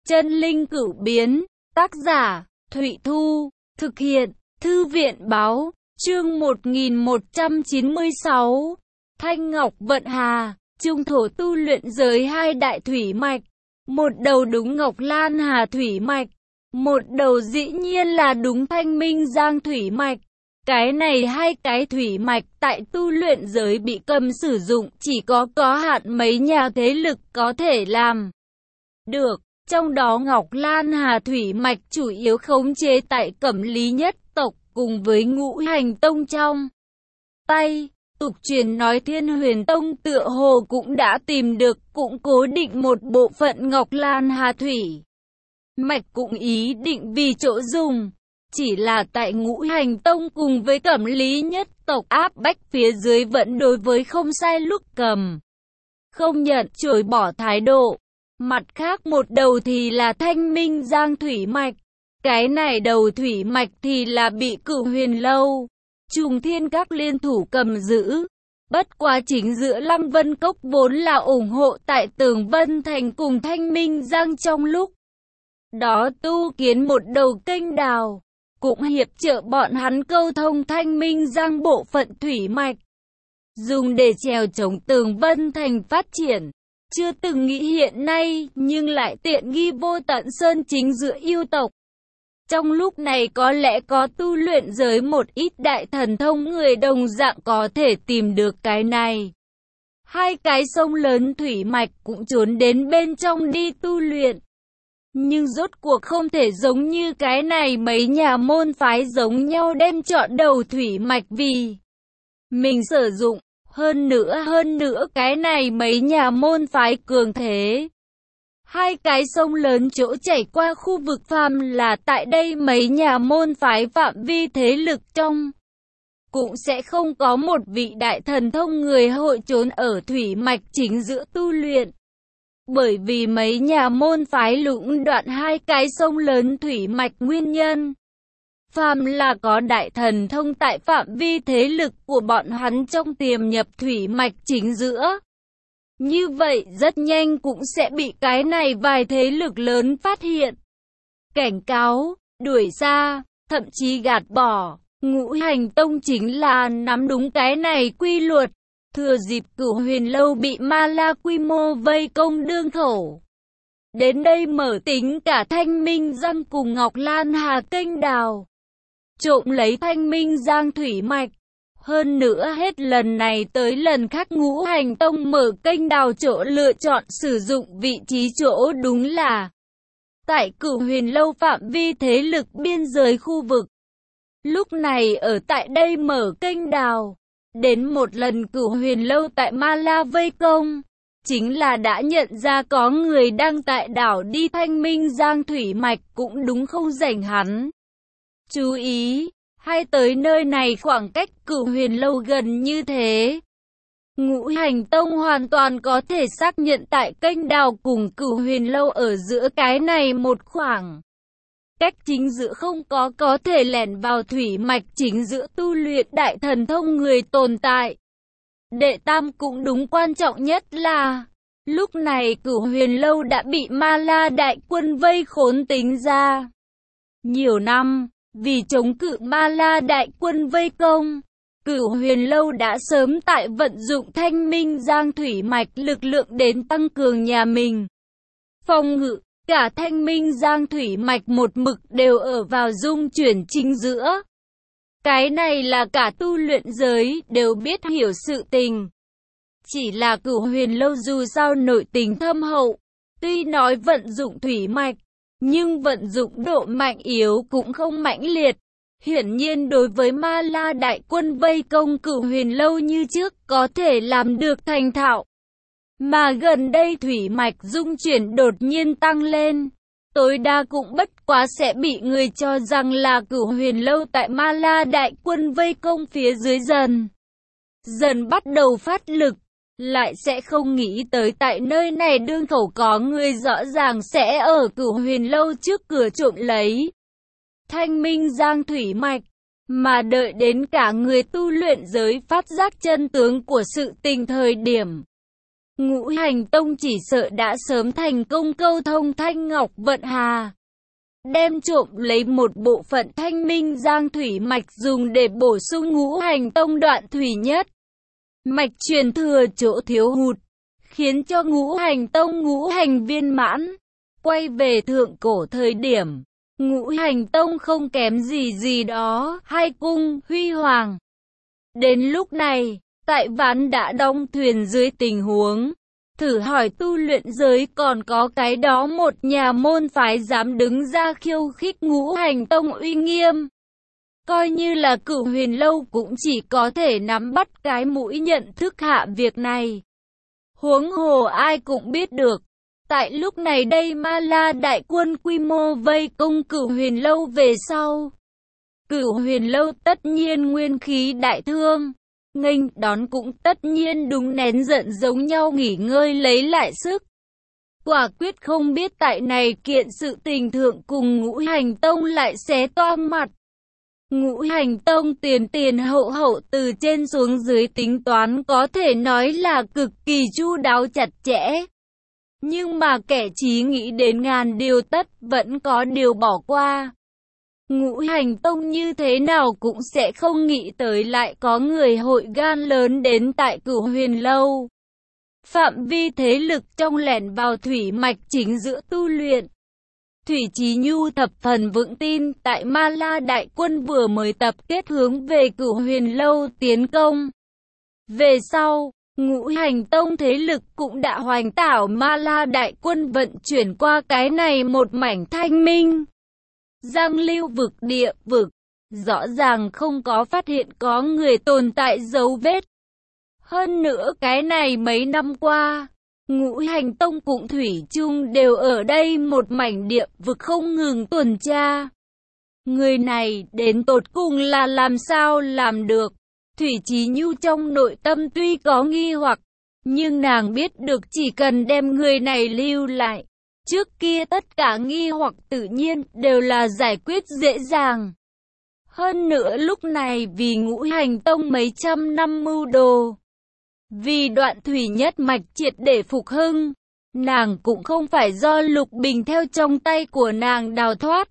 Chân linh cửu biến, tác giả, Thụy Thu, thực hiện, Thư viện báo, chương 1196, Thanh Ngọc Vận Hà, trung thổ tu luyện giới hai đại thủy mạch, một đầu đúng Ngọc Lan Hà thủy mạch, một đầu dĩ nhiên là đúng Thanh Minh Giang thủy mạch. Cái này hai cái thủy mạch tại tu luyện giới bị cấm sử dụng, chỉ có hạn mấy nhà thế lực có thể làm được. Trong đó Ngọc Lan Hà thủy mạch chủ yếu khống chế tại Cẩm Lý nhất tộc cùng với Ngũ Hành Tông trong tay. Tục truyền nói Thiên Huyền Tông tựa hồ cũng đã tìm được, cũng cố định một bộ phận Ngọc Lan Hà thủy mạch, cũng ý định vì chỗ dùng. Chỉ là tại Ngũ Hành Tông cùng với Cẩm Lý nhất tộc áp bách phía dưới vẫn đối với không sai lúc cầm không nhận, chối bỏ thái độ. Mặt khác một đầu thì là Thanh Minh Giang thủy mạch. Cái này đầu thủy mạch thì là bị Cửu Huyền Lâu, Trùng Thiên Các liên thủ cầm giữ. Bất quá chính giữa Lăng Vân Cốc vốn là ủng hộ tại Tường Vân Thành cùng Thanh Minh Giang trong lúc đó tu kiến một đầu kênh đào, cũng hiệp trợ bọn hắn câu thông Thanh Minh Giang bộ phận thủy mạch, dùng để chèo chống Tường Vân Thành phát triển. Chưa từng nghĩ hiện nay, nhưng lại tiện nghi vô tận sơn chính giữa yêu tộc. Trong lúc này có lẽ có tu luyện giới một ít đại thần thông người đồng dạng có thể tìm được cái này. Hai cái sông lớn thủy mạch cũng trốn đến bên trong đi tu luyện. Nhưng rốt cuộc không thể giống như cái này mấy nhà môn phái giống nhau đem chọn đầu thủy mạch vì mình sử dụng. Hơn nữa cái này mấy nhà môn phái cường thế. Hai cái sông lớn chỗ chảy qua khu vực phàm là tại đây mấy nhà môn phái phạm vi thế lực trong. Cũng sẽ không có một vị đại thần thông người hội trốn ở thủy mạch chính giữa tu luyện. Bởi vì mấy nhà môn phái lũng đoạn hai cái sông lớn thủy mạch nguyên nhân. Phàm là có đại thần thông tại phạm vi thế lực của bọn hắn trong tiềm nhập thủy mạch chính giữa. Như vậy rất nhanh cũng sẽ bị cái này vài thế lực lớn phát hiện, cảnh cáo, đuổi ra, thậm chí gạt bỏ. Ngũ Hành Tông chính là nắm đúng cái này quy luật. Thừa dịp Cửu Huyền Lâu bị Ma La quy mô vây công đương khẩu, đến đây mở tính cả Thanh Minh Giang cùng Ngọc Lan Hà kênh đào, trộm lấy Thanh Minh Giang thủy mạch. Hơn nữa hết lần này tới lần khác Ngũ Hành Tông mở kênh đào chỗ lựa chọn sử dụng vị trí chỗ đúng là tại Cửu Huyền Lâu phạm vi thế lực biên giới khu vực. Lúc này ở tại đây mở kênh đào, đến một lần Cửu Huyền Lâu tại Ma La vây công, chính là đã nhận ra có người đang tại đảo đi Thanh Minh Giang thủy mạch, cũng đúng không rảnh hắn chú ý. Hay tới nơi này khoảng cách Cửu Huyền Lâu gần như thế, Ngũ Hành Tông hoàn toàn có thể xác nhận tại kênh đào cùng Cửu Huyền Lâu ở giữa cái này một khoảng cách chính giữa không có thể lẻn vào thủy mạch chính giữa tu luyện đại thần thông người tồn tại. Đệ tam cũng đúng, quan trọng nhất là lúc này Cửu Huyền Lâu đã bị Ma La đại quân vây khốn tính ra nhiều năm. Vì chống cự Ma La đại quân vây công, Cửu Huyền Lâu đã sớm tại vận dụng Thanh Minh Giang thủy mạch lực lượng đến tăng cường nhà mình phòng ngự. Cả Thanh Minh Giang thủy mạch một mực đều ở vào dung chuyển chính giữa. Cái này là cả tu luyện giới đều biết hiểu sự tình. Chỉ là Cửu Huyền Lâu dù sao nội tình thâm hậu, tuy nói vận dụng thủy mạch, nhưng vận dụng độ mạnh yếu cũng không mãnh liệt. Hiển nhiên đối với Ma La đại quân vây công Cửu Huyền Lâu như trước có thể làm được thành thạo. Mà gần đây thủy mạch dung chuyển đột nhiên tăng lên, tối đa cũng bất quá sẽ bị người cho rằng là Cửu Huyền Lâu tại Ma La đại quân vây công phía dưới dần bắt đầu phát lực. Lại sẽ không nghĩ tới tại nơi này đương khẩu có người rõ ràng sẽ ở Cửu Huyền Lâu trước cửa trộm lấy Thanh Minh Giang thủy mạch, mà đợi đến cả người tu luyện giới phát giác chân tướng của sự tình thời điểm. Ngũ Hành Tông chỉ sợ đã sớm thành công câu thông Thanh Ngọc Vận Hà, đem trộm lấy một bộ phận Thanh Minh Giang thủy mạch dùng để bổ sung Ngũ Hành Tông đoạn thủy nhất mạch truyền thừa chỗ thiếu hụt, khiến cho Ngũ Hành Tông ngũ hành viên mãn. Quay về thượng cổ thời điểm, Ngũ Hành Tông không kém gì đó, hai cung huy hoàng. Đến lúc này, tại ván đã đóng thuyền dưới tình huống thử hỏi tu luyện giới còn có cái đó một nhà môn phái dám đứng ra khiêu khích Ngũ Hành Tông uy nghiêm. Coi như là Cửu Huyền Lâu cũng chỉ có thể nắm bắt cái mũi nhận thức hạ việc này. Huống hồ ai cũng biết được, tại lúc này đây Ma La đại quân quy mô vây công Cửu Huyền Lâu về sau, Cửu Huyền Lâu tất nhiên nguyên khí đại thương, nghênh đón cũng tất nhiên đúng nén giận giống nhau nghỉ ngơi lấy lại sức. Quả quyết không biết tại này kiện sự tình thượng cùng Ngũ Hành Tông lại xé toang mặt. Ngũ Hành Tông tiền hậu từ trên xuống dưới tính toán có thể nói là cực kỳ chu đáo chặt chẽ. Nhưng mà kẻ trí nghĩ đến ngàn điều tất vẫn có điều bỏ qua. Ngũ Hành Tông như thế nào cũng sẽ không nghĩ tới lại có người hội gan lớn đến tại Cửu Huyền Lâu. Phạm vi thế lực trong lẻn vào thủy mạch chính giữa tu luyện. Thủy Chí Nhu thập phần vững tin tại Ma La đại quân vừa mới tập kết hướng về Cửu Huyền Lâu tiến công. Về sau, Ngũ Hành Tông thế lực cũng đã hoành tảo Ma La đại quân vận chuyển qua cái này một mảnh thanh minh. Giang lưu vực địa vực, rõ ràng không có phát hiện có người tồn tại dấu vết. Hơn nữa cái này mấy năm qua, Ngũ Hành Tông cũng thủy chung đều ở đây một mảnh địa vực không ngừng tuần tra. Người này đến tột cùng là làm sao làm được? Thủy Chí Nhu trong nội tâm tuy có nghi hoặc, nhưng nàng biết được chỉ cần đem người này lưu lại, trước kia tất cả nghi hoặc tự nhiên đều là giải quyết dễ dàng. Hơn nữa lúc này vì Ngũ Hành Tông mấy trăm năm mưu đồ, vì đoạn thủy nhất mạch triệt để phục hưng, nàng cũng không phải do Lục Bình theo trong tay của nàng đào thoát.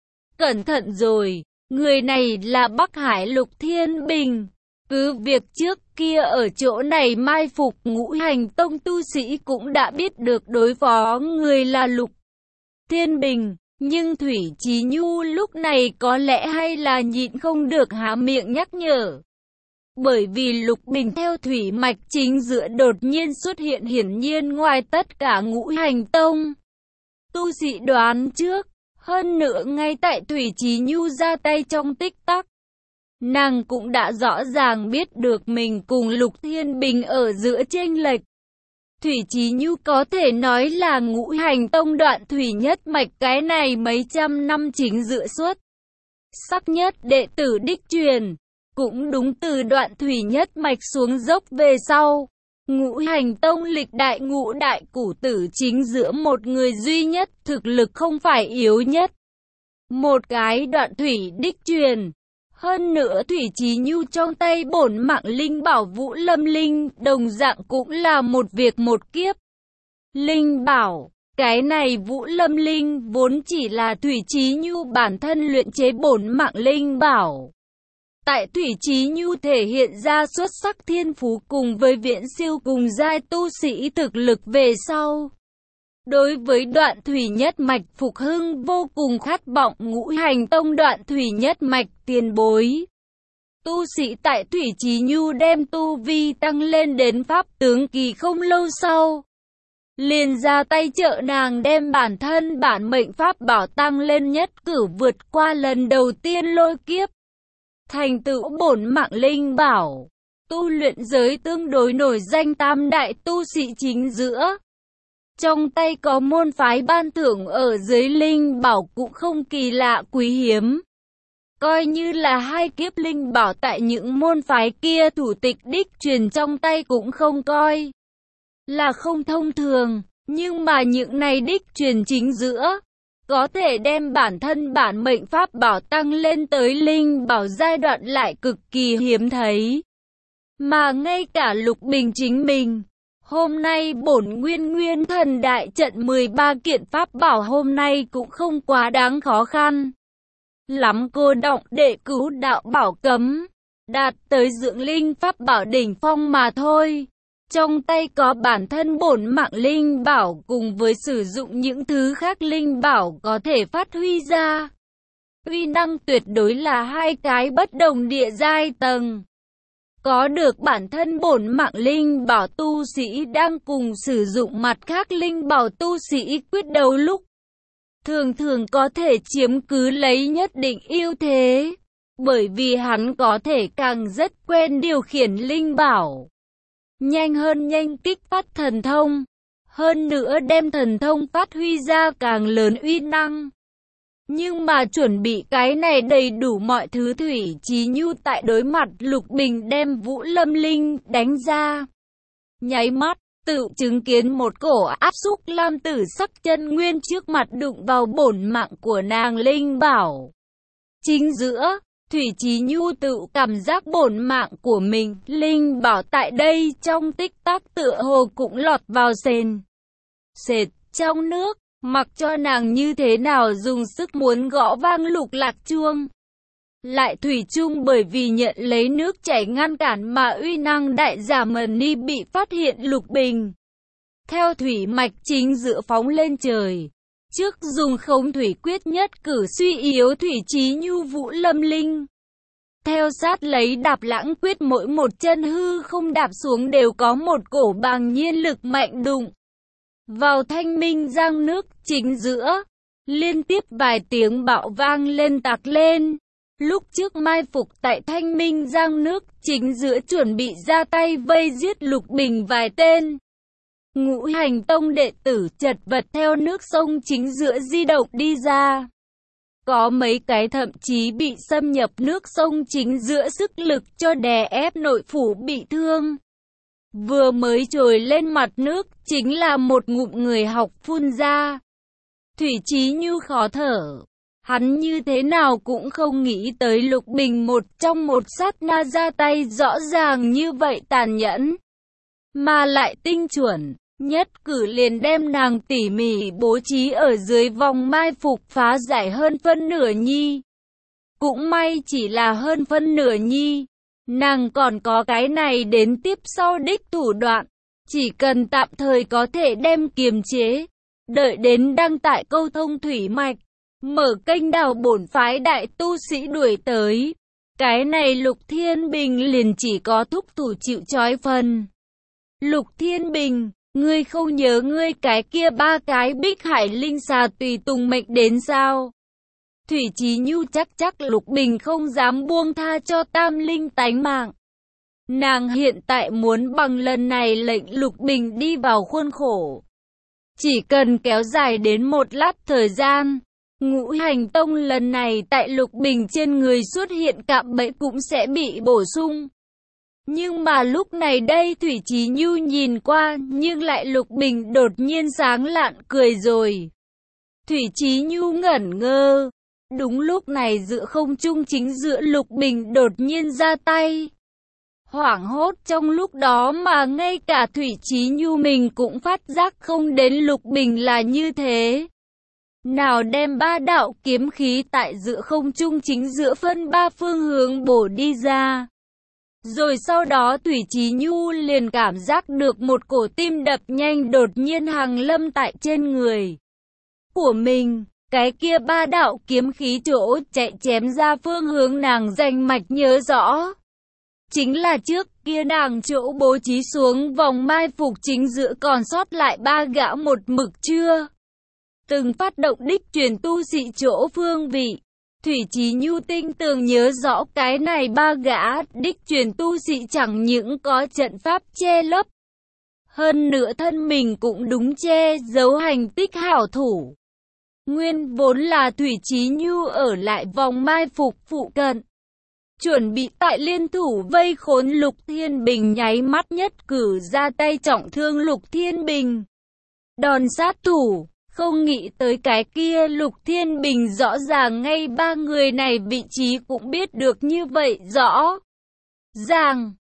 Cẩn thận rồi, người này là Bắc Hải Lục Thiên Bình. Cứ việc trước kia ở chỗ này mai phục Ngũ Hành Tông tu sĩ cũng đã biết được đối phó người là Lục Thiên Bình, nhưng Thủy Chí Nhu lúc này có lẽ hay là nhịn không được há miệng nhắc nhở. Bởi vì Lục Bình theo thủy mạch chính giữa đột nhiên xuất hiện hiển nhiên ngoài tất cả Ngũ Hành Tông tu sĩ đoán trước, hơn nữa ngay tại Thủy Chí Nhu ra tay trong tích tắc, nàng cũng đã rõ ràng biết được mình cùng Lục Thiên Bình ở giữa chênh lệch. Thủy Chí Nhu có thể nói là Ngũ Hành Tông đoạn thủy nhất mạch cái này mấy trăm năm chính giữa suốt sắc nhất đệ tử đích truyền. Cũng đúng từ đoạn thủy nhất mạch xuống dốc về sau, Ngũ Hành Tông lịch đại ngũ đại củ tử chính giữa một người duy nhất thực lực không phải yếu nhất. Một cái đoạn thủy đích truyền. Hơn nữa Thủy Chí Nhu trong tay bổn mạng linh bảo Vũ Lâm Linh đồng dạng cũng là một việc một kiếp. Linh bảo, cái này Vũ Lâm Linh vốn chỉ là Thủy Chí Nhu bản thân luyện chế bổn mạng linh bảo. Tại Thủy Chí Nhu thể hiện ra xuất sắc thiên phú cùng với viễn siêu cùng giai tu sĩ thực lực về sau. Đối với đoạn thủy nhất mạch phục hưng vô cùng khát vọng Ngũ Hành Tông đoạn thủy nhất mạch tiền bối. Tu sĩ tại Thủy Chí Nhu đem tu vi tăng lên đến pháp tướng kỳ không lâu sau, liền ra tay trợ nàng đem bản thân bản mệnh pháp bảo tăng lên nhất cử vượt qua lần đầu tiên lôi kiếp. Thành tựu bổn mạng linh bảo, tu luyện giới tương đối nổi danh tam đại tu sĩ chính giữa. Trong tay có môn phái ban thưởng ở dưới linh bảo cũng không kỳ lạ quý hiếm. Coi như là hai kiếp linh bảo tại những môn phái kia thủ tịch đích truyền trong tay cũng không coi là không thông thường. Nhưng mà những này đích truyền chính giữa, có thể đem bản thân bản mệnh pháp bảo tăng lên tới linh bảo giai đoạn lại cực kỳ hiếm thấy. Mà ngay cả Lục Bình chính mình, Hôm nay bổn nguyên thần đại trận 13 kiện pháp bảo hôm nay cũng không quá đáng khó khăn lắm, cô động để cứu đạo bảo cấm, đạt tới dưỡng linh pháp bảo đỉnh phong mà thôi. Trong tay có bản thân bổn mạng linh bảo cùng với sử dụng những thứ khác linh bảo có thể phát huy ra uy năng tuyệt đối là hai cái bất đồng địa giai tầng. Có được bản thân bổn mạng linh bảo, tu sĩ đang cùng sử dụng mặt khác linh bảo tu sĩ quyết đấu lúc thường thường có thể chiếm cứ lấy nhất định ưu thế, bởi vì hắn có thể càng rất quen điều khiển linh bảo, nhanh hơn nhanh kích phát thần thông, hơn nữa đem thần thông phát huy ra càng lớn uy năng. Nhưng mà chuẩn bị cái này đầy đủ mọi thứ, Thủy Chí Nhu tại đối mặt Lục Bình đem Vũ Lâm Linh đánh ra, nháy mắt tự chứng kiến một cổ áp xúc lam tử sắc chân nguyên trước mặt đụng vào bổn mạng của nàng linh bảo. Chính giữa, Thủy Chí Nhu tự cảm giác bổn mạng của mình, linh bảo tại đây trong tích tắc tựa hồ cũng lọt vào sền sệt trong nước, mặc cho nàng như thế nào dùng sức muốn gõ vang lục lạc chuông, lại thủy chung bởi vì nhận lấy nước chảy ngăn cản mà uy năng đại giảm ni bị phát hiện. Lục Bình theo thủy mạch chính giữa phóng lên trời, trước dùng không thủy quyết nhất cử suy yếu Thủy Chí Nhu Vũ Lâm Linh. Theo sát lấy đạp lãng quyết, mỗi một chân hư không đạp xuống đều có một cổ bàng nhiên lực mạnh đụng vào thanh minh giang nước chính giữa, liên tiếp vài tiếng bạo vang lên tạc lên. Lúc trước mai phục tại thanh minh giang nước chính giữa chuẩn bị ra tay vây giết Lục Bình vài tên Ngũ Hành Tông đệ tử chật vật theo nước sông chính giữa di động đi ra. Có mấy cái thậm chí bị xâm nhập nước sông chính giữa, sức lực cho đè ép nội phủ bị thương. Vừa mới trồi lên mặt nước, chính là một ngụm người học phun ra. Thủy Chí Nhu khó thở. Hắn như thế nào cũng không nghĩ tới Lục Bình trong một sát na ra tay rõ ràng như vậy, tàn nhẫn mà lại tinh chuẩn, nhất cử liền đem nàng tỉ mỉ bố trí ở dưới vòng mai phục phá giải hơn phân nửa nhi. Cũng may chỉ là hơn phân nửa nhi, nàng còn có cái này đến tiếp sau đích thủ đoạn, chỉ cần tạm thời có thể đem kiềm chế, đợi đến đăng tại câu thông thủy mạch, mở kênh đào bổn phái đại tu sĩ đuổi tới, cái này Lục Thiên Bình liền chỉ có thúc thủ chịu trói phần. Lục Thiên Bình, ngươi không nhớ ngươi cái kia 3 cái Bích Hải linh xà tùy tùng mệnh đến sao? Thủy Chí Nhu chắc Lục Bình không dám buông tha cho tam linh tánh mạng. Nàng hiện tại muốn bằng lần này lệnh Lục Bình đi vào khuôn khổ. Chỉ cần kéo dài đến một lát thời gian, Ngũ Hành Tông lần này tại Lục Bình trên người xuất hiện cạm bẫy cũng sẽ bị bổ sung. Nhưng mà lúc này đây Thủy Chí Nhu nhìn qua, nhưng lại Lục Bình đột nhiên sáng lạn cười rồi. Thủy Chí Nhu ngẩn ngơ. Đúng lúc này giữa không trung chính giữa Lục Bình đột nhiên ra tay. Hoảng hốt trong lúc đó mà ngay cả Thủy Chí Nhu mình cũng phát giác không đến Lục Bình là như thế. Nào đem 3 đạo kiếm khí tại giữa không trung chính giữa phân 3 phương hướng bổ đi ra. Rồi sau đó Thủy Chí Nhu liền cảm giác được một cổ tim đập nhanh đột nhiên hàng lâm tại trên người của mình. Cái kia 3 đạo kiếm khí chỗ chạy chém ra phương hướng nàng rành mạch nhớ rõ. Chính là trước kia nàng chỗ bố trí xuống vòng mai phục chính giữa còn sót lại 3 gã một mực chưa từng phát động đích truyền tu sĩ chỗ phương vị. Thủy Chí Nhu tinh tường nhớ rõ cái này 3 gã đích truyền tu sĩ chẳng những có trận pháp che lấp, hơn nữa thân mình cũng đúng che giấu hành tích hảo thủ. Nguyên vốn là Thủy Chí Nhu ở lại vòng mai phục phụ cận, chuẩn bị tại liên thủ vây khốn Lục Thiên Bình, nháy mắt nhất cử ra tay trọng thương Lục Thiên Bình. Đòn sát thủ, không nghĩ tới cái kia Lục Thiên Bình rõ ràng ngay 3 người này vị trí cũng biết được như vậy rõ ràng.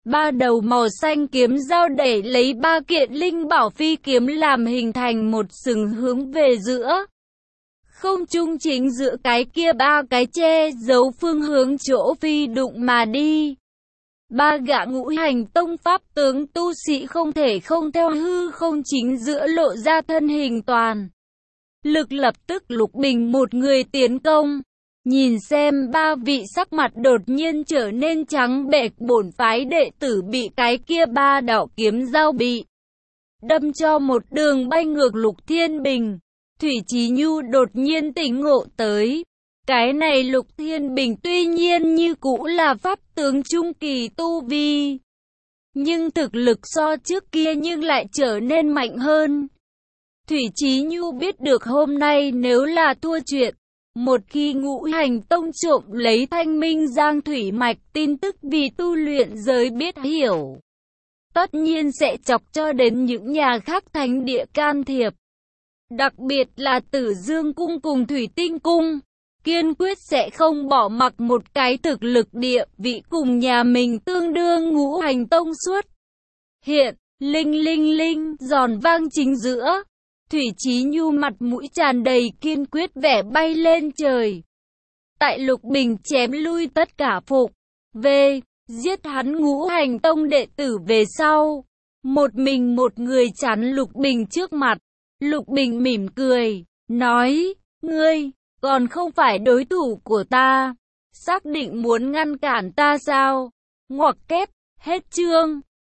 Ba đầu màu xanh kiếm dao đẩy lấy ba kiện linh bảo phi kiếm làm hình thành một sừng hướng về giữa không trung, chính giữa cái kia ba cái che giấu phương hướng chỗ phi đụng mà đi. Ba gã ngũ hành tông pháp tướng tu sĩ không thể không theo hư không chính giữa lộ ra thân hình toàn lực, lập tức Lục Bình một người tiến công. Nhìn xem ba vị sắc mặt đột nhiên trở nên trắng bệch, bổn phái đệ tử bị cái kia ba đạo kiếm dao bị đâm cho một đường bay ngược. Lục Thiên Bình, Thủy Chí Nhu đột nhiên tỉnh ngộ tới. Cái này Lục Thiên Bình tuy nhiên như cũ là pháp tướng trung kỳ tu vi, nhưng thực lực so trước kia nhưng lại trở nên mạnh hơn. Thủy Chí Nhu biết được hôm nay nếu là thua chuyện, một khi ngũ hành tông trộm lấy Thanh Minh Giang thủy mạch tin tức vì tu luyện giới biết hiểu, tất nhiên sẽ chọc cho đến những nhà khác thánh địa can thiệp. Đặc biệt là Tử Dương Cung cùng Thủy Tinh Cung, kiên quyết sẽ không bỏ mặc một cái thực lực địa vị cùng nhà mình tương đương ngũ hành tông suốt. Hiện, linh linh linh, giòn vang chính giữa. Thủy Chí Nhu mặt mũi tràn đầy kiên quyết vẻ bay lên trời. Tại Lục Bình chém lui tất cả phục về, giết hắn ngũ hành tông đệ tử về sau. Một mình một người chắn Lục Bình trước mặt. Lục Bình mỉm cười, nói, ngươi, còn không phải đối thủ của ta. Xác định muốn ngăn cản ta sao? Ngoặc kép, hết chương.